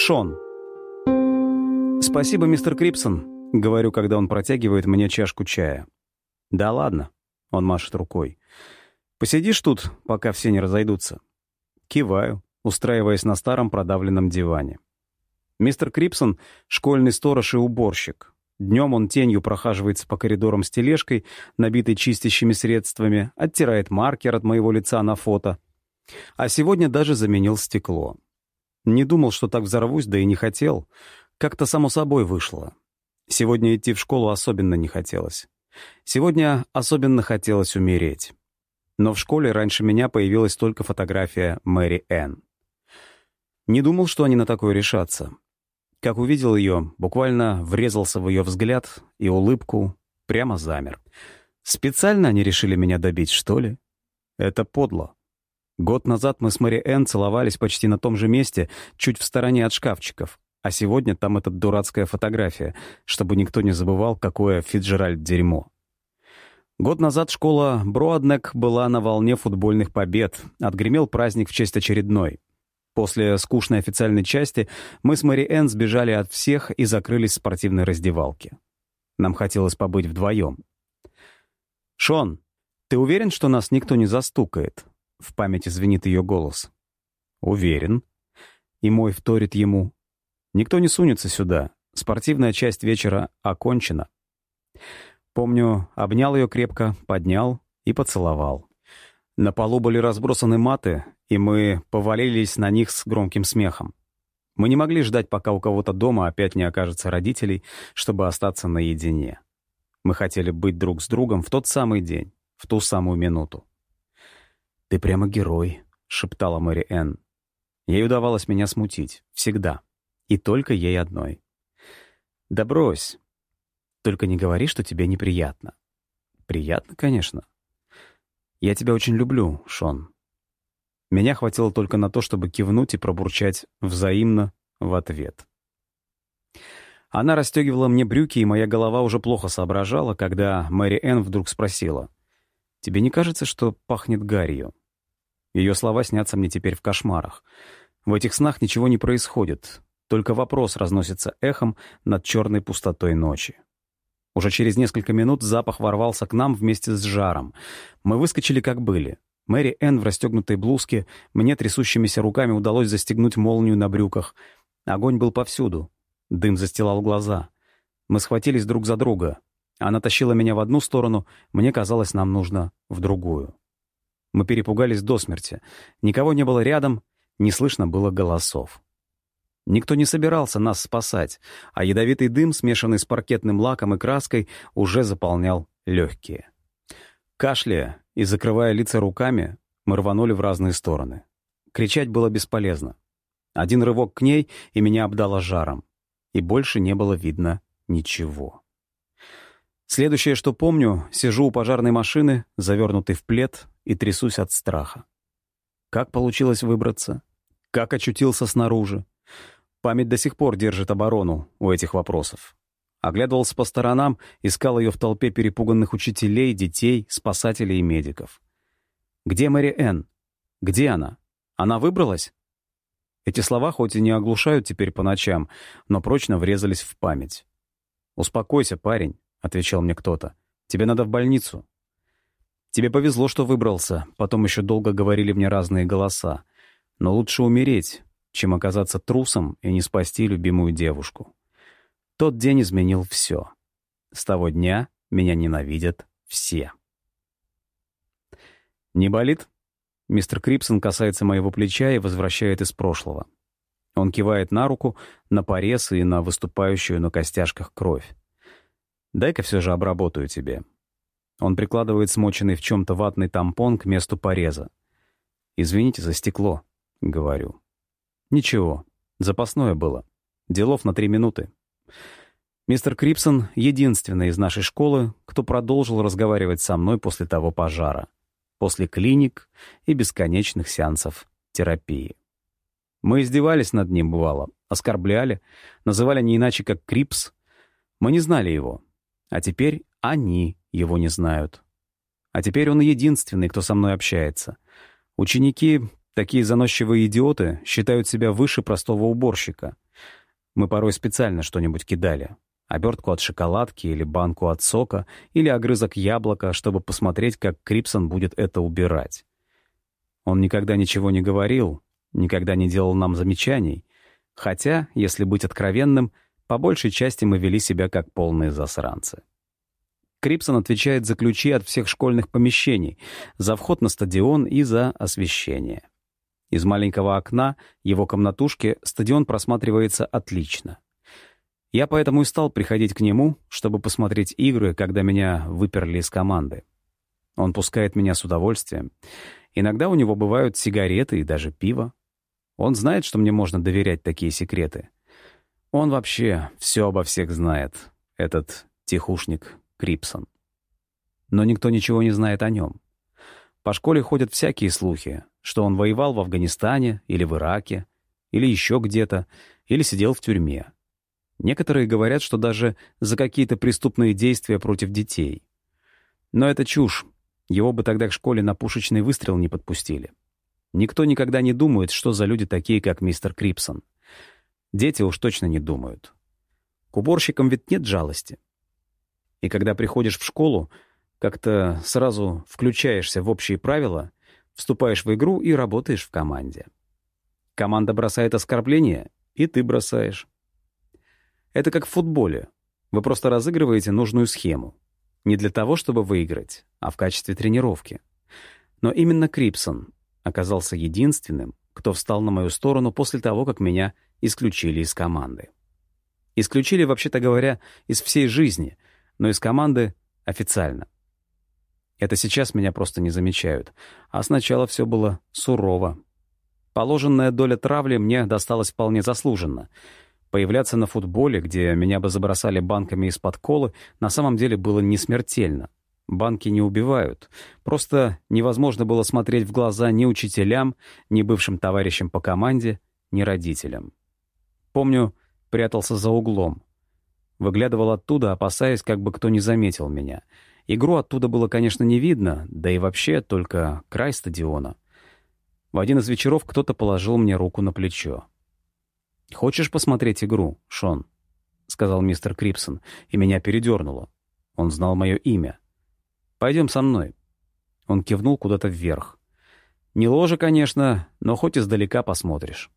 Шон. «Спасибо, мистер Крипсон», — говорю, когда он протягивает мне чашку чая. «Да ладно», — он машет рукой. «Посидишь тут, пока все не разойдутся?» Киваю, устраиваясь на старом продавленном диване. Мистер Крипсон — школьный сторож и уборщик. Днем он тенью прохаживается по коридорам с тележкой, набитой чистящими средствами, оттирает маркер от моего лица на фото. А сегодня даже заменил стекло. Не думал, что так взорвусь, да и не хотел. Как-то само собой вышло. Сегодня идти в школу особенно не хотелось. Сегодня особенно хотелось умереть. Но в школе раньше меня появилась только фотография Мэри Энн. Не думал, что они на такое решатся. Как увидел ее, буквально врезался в ее взгляд и улыбку, прямо замер. Специально они решили меня добить, что ли? Это подло. Год назад мы с Мэри Энн целовались почти на том же месте, чуть в стороне от шкафчиков, а сегодня там эта дурацкая фотография, чтобы никто не забывал, какое Фицджеральд дерьмо. Год назад школа Броаднек была на волне футбольных побед, отгремел праздник в честь очередной. После скучной официальной части мы с Мэри Энн сбежали от всех и закрылись в спортивной раздевалке. Нам хотелось побыть вдвоем. «Шон, ты уверен, что нас никто не застукает?» В памяти звенит ее голос. «Уверен». И мой вторит ему. «Никто не сунется сюда. Спортивная часть вечера окончена». Помню, обнял ее крепко, поднял и поцеловал. На полу были разбросаны маты, и мы повалились на них с громким смехом. Мы не могли ждать, пока у кого-то дома опять не окажется родителей, чтобы остаться наедине. Мы хотели быть друг с другом в тот самый день, в ту самую минуту. «Ты прямо герой», — шептала Мэри Энн. Ей удавалось меня смутить. Всегда. И только ей одной. «Да брось. Только не говори, что тебе неприятно». «Приятно, конечно. Я тебя очень люблю, Шон». Меня хватило только на то, чтобы кивнуть и пробурчать взаимно в ответ. Она расстегивала мне брюки, и моя голова уже плохо соображала, когда Мэри Энн вдруг спросила: «Тебе не кажется, что пахнет гарью?» Ее слова снятся мне теперь в кошмарах. В этих снах ничего не происходит, только вопрос разносится эхом над черной пустотой ночи. Уже через несколько минут запах ворвался к нам вместе с жаром. Мы выскочили как были. Мэри Энн в расстегнутой блузке, мне трясущимися руками удалось застегнуть молнию на брюках. Огонь был повсюду. Дым застилал глаза. Мы схватились друг за друга. Она тащила меня в одну сторону, мне казалось, нам нужно в другую. Мы перепугались до смерти. Никого не было рядом, не слышно было голосов. Никто не собирался нас спасать, а ядовитый дым, смешанный с паркетным лаком и краской, уже заполнял легкие. Кашляя и закрывая лица руками, мы рванули в разные стороны. Кричать было бесполезно. Один рывок к ней, и меня обдало жаром. И больше не было видно ничего. Следующее, что помню, сижу у пожарной машины, завернутый в плед, и трясусь от страха. Как получилось выбраться? Как очутился снаружи? Память до сих пор держит оборону у этих вопросов. Оглядывался по сторонам, искал ее в толпе перепуганных учителей, детей, спасателей и медиков. Где Мэри Энн? Где она? Она выбралась? Эти слова хоть и не оглушают теперь по ночам, но прочно врезались в память. «Успокойся, парень», — отвечал мне кто-то. «Тебе надо в больницу». «Тебе повезло, что выбрался», — потом еще долго говорили мне разные голоса. «Но лучше умереть, чем оказаться трусом и не спасти любимую девушку». Тот день изменил все. С того дня меня ненавидят все. «Не болит?» Мистер Крипсон касается моего плеча и возвращает из прошлого. Он кивает на руку, на порез и на выступающую на костяшках кровь. «Дай-ка все же обработаю тебе». Он прикладывает смоченный в чем-то ватный тампон к месту пореза. «Извините за стекло», — говорю. «Ничего, запасное было. Делов на 3 минуты». Мистер Крипсон — единственный из нашей школы, кто продолжил разговаривать со мной после того пожара, после клиник и бесконечных сеансов терапии. Мы издевались над ним, бывало, оскорбляли, называли не иначе, как Крипс. Мы не знали его, а теперь они его не знают. А теперь он единственный, кто со мной общается. Ученики, такие заносчивые идиоты, считают себя выше простого уборщика. Мы порой специально что-нибудь кидали. Обертку от шоколадки или банку от сока, или огрызок яблока, чтобы посмотреть, как Крипсон будет это убирать. Он никогда ничего не говорил, никогда не делал нам замечаний, хотя, если быть откровенным, по большей части мы вели себя как полные засранцы. Крипсон отвечает за ключи от всех школьных помещений, за вход на стадион и за освещение. Из маленького окна его комнатушки стадион просматривается отлично. Я поэтому и стал приходить к нему, чтобы посмотреть игры, когда меня выперли из команды. Он пускает меня с удовольствием. Иногда у него бывают сигареты и даже пиво. Он знает, что мне можно доверять такие секреты. Он вообще все обо всех знает, этот тихушник Крипсон. Но никто ничего не знает о нем. По школе ходят всякие слухи, что он воевал в Афганистане или в Ираке, или еще где-то, или сидел в тюрьме. Некоторые говорят, что даже за какие-то преступные действия против детей. Но это чушь. Его бы тогда к школе на пушечный выстрел не подпустили. Никто никогда не думает, что за люди такие, как мистер Крипсон. Дети уж точно не думают. К уборщикам ведь нет жалости. И когда приходишь в школу, как-то сразу включаешься в общие правила, вступаешь в игру и работаешь в команде. Команда бросает оскорбления, и ты бросаешь. Это как в футболе. Вы просто разыгрываете нужную схему. Не для того, чтобы выиграть, а в качестве тренировки. Но именно Крипсон оказался единственным, кто встал на мою сторону после того, как меня исключили из команды. Исключили, вообще-то говоря, из всей жизни, но из команды официально. Это сейчас меня просто не замечают, а сначала все было сурово. Положенная доля травли мне досталась вполне заслуженно. Появляться на футболе, где меня бы забросали банками из-под колы, на самом деле было не смертельно. Банки не убивают. Просто невозможно было смотреть в глаза ни учителям, ни бывшим товарищам по команде, ни родителям. Помню, прятался за углом. Выглядывал оттуда, опасаясь, как бы кто не заметил меня. Игру оттуда было, конечно, не видно, да и вообще только край стадиона. В один из вечеров кто-то положил мне руку на плечо. «Хочешь посмотреть игру, Шон?» — сказал мистер Крипсон, и меня передернуло. Он знал мое имя. «Пойдем со мной». Он кивнул куда-то вверх. «Не ложа, конечно, но хоть издалека посмотришь».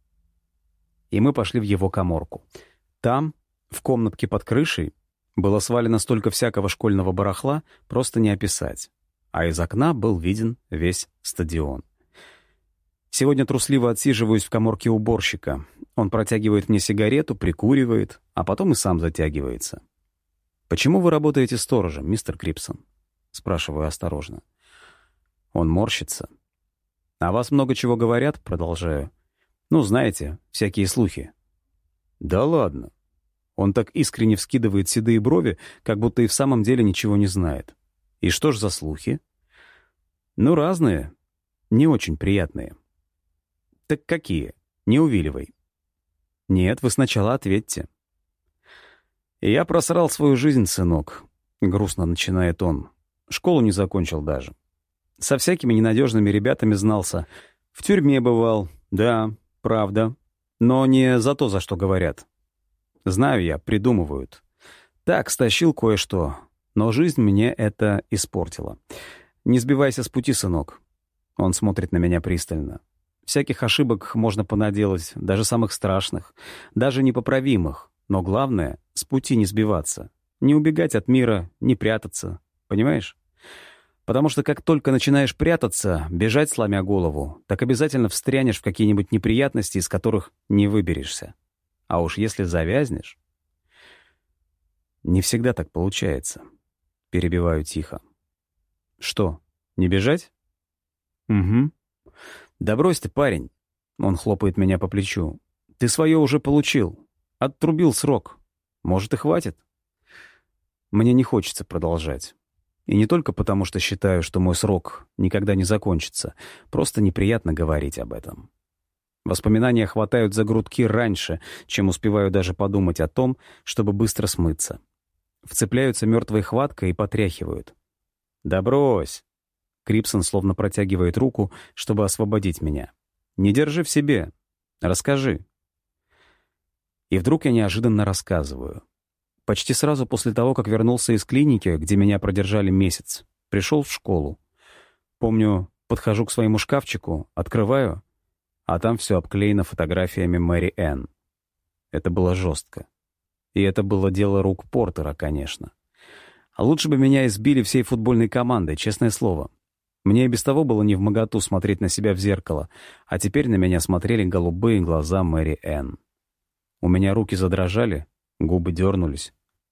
И мы пошли в его каморку. Там, в комнатке под крышей, было свалено столько всякого школьного барахла, просто не описать. А из окна был виден весь стадион. Сегодня трусливо отсиживаюсь в каморке уборщика. Он протягивает мне сигарету, прикуривает, а потом и сам затягивается. «Почему вы работаете сторожем, мистер Крипсон?» — спрашиваю осторожно. Он морщится. «О вас много чего говорят?» — продолжаю. «Ну, знаете, всякие слухи». «Да ладно». Он так искренне вскидывает седые брови, как будто и в самом деле ничего не знает. «И что ж за слухи?» «Ну, разные. Не очень приятные». «Так какие? Не увиливай». «Нет, вы сначала ответьте». «Я просрал свою жизнь, сынок», — грустно начинает он. «Школу не закончил даже. Со всякими ненадежными ребятами знался. В тюрьме бывал, да, правда. Но не за то, за что говорят. Знаю я, придумывают. Так, стащил кое-что, но жизнь мне это испортила. Не сбивайся с пути, сынок». Он смотрит на меня пристально. Всяких ошибок можно понаделать, даже самых страшных, даже непоправимых. Но главное — с пути не сбиваться. Не убегать от мира, не прятаться. Понимаешь? Потому что как только начинаешь прятаться, бежать сломя голову, так обязательно встрянешь в какие-нибудь неприятности, из которых не выберешься. А уж если завязнешь... Не всегда так получается. Перебиваю тихо. Что, не бежать? Угу. «Да брось ты, парень!» Он хлопает меня по плечу. «Ты свое уже получил. Оттрубил срок. Может, и хватит?» Мне не хочется продолжать. И не только потому, что считаю, что мой срок никогда не закончится. Просто неприятно говорить об этом. Воспоминания хватают за грудки раньше, чем успеваю даже подумать о том, чтобы быстро смыться. Вцепляются мертвой хваткой и потряхивают. «Да брось!» Крипсон словно протягивает руку, чтобы освободить меня. «Не держи в себе. Расскажи». И вдруг я неожиданно рассказываю. Почти сразу после того, как вернулся из клиники, где меня продержали месяц, пришел в школу. Помню, подхожу к своему шкафчику, открываю, а там все обклеено фотографиями Мэри Энн. Это было жестко. И это было дело рук Портера, конечно. А лучше бы меня избили всей футбольной командой, честное слово. Мне и без того было невмоготу смотреть на себя в зеркало, а теперь на меня смотрели голубые глаза Мэри Энн. У меня руки задрожали, губы дернулись.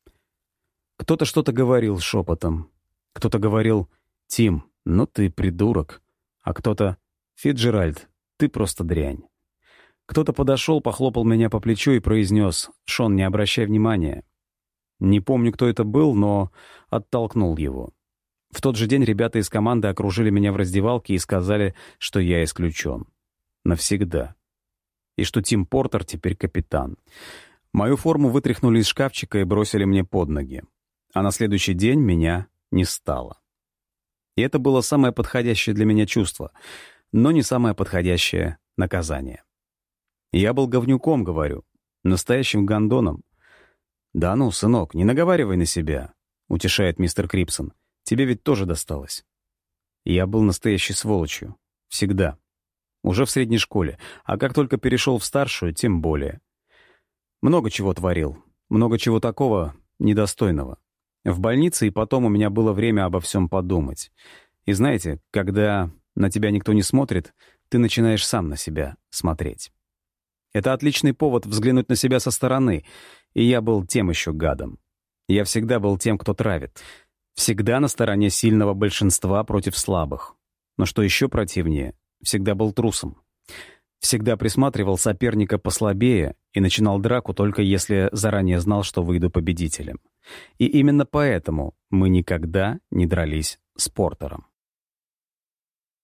Кто-то что-то говорил шепотом. Кто-то говорил: «Тим, ну ты придурок». А кто-то: «Фитджеральд, ты просто дрянь». Кто-то подошел, похлопал меня по плечу и произнес: «Шон, не обращай внимания». Не помню, кто это был, но оттолкнул его. В тот же день ребята из команды окружили меня в раздевалке и сказали, что я исключен. Навсегда. И что Тим Портер теперь капитан. Мою форму вытряхнули из шкафчика и бросили мне под ноги. А на следующий день меня не стало. И это было самое подходящее для меня чувство, но не самое подходящее наказание. Я был говнюком, говорю, настоящим гондоном. «Да ну, сынок, не наговаривай на себя», — утешает мистер Крипсон. «Тебе ведь тоже досталось». Я был настоящей сволочью. Всегда. Уже в средней школе, а как только перешел в старшую, тем более. Много чего творил, много чего такого недостойного. В больнице и потом у меня было время обо всем подумать. И знаете, когда на тебя никто не смотрит, ты начинаешь сам на себя смотреть. Это отличный повод взглянуть на себя со стороны, и я был тем еще гадом. Я всегда был тем, кто травит. Всегда на стороне сильного большинства против слабых. Но что еще противнее, всегда был трусом. Всегда присматривал соперника послабее и начинал драку только если заранее знал, что выйду победителем. И именно поэтому мы никогда не дрались с Портером.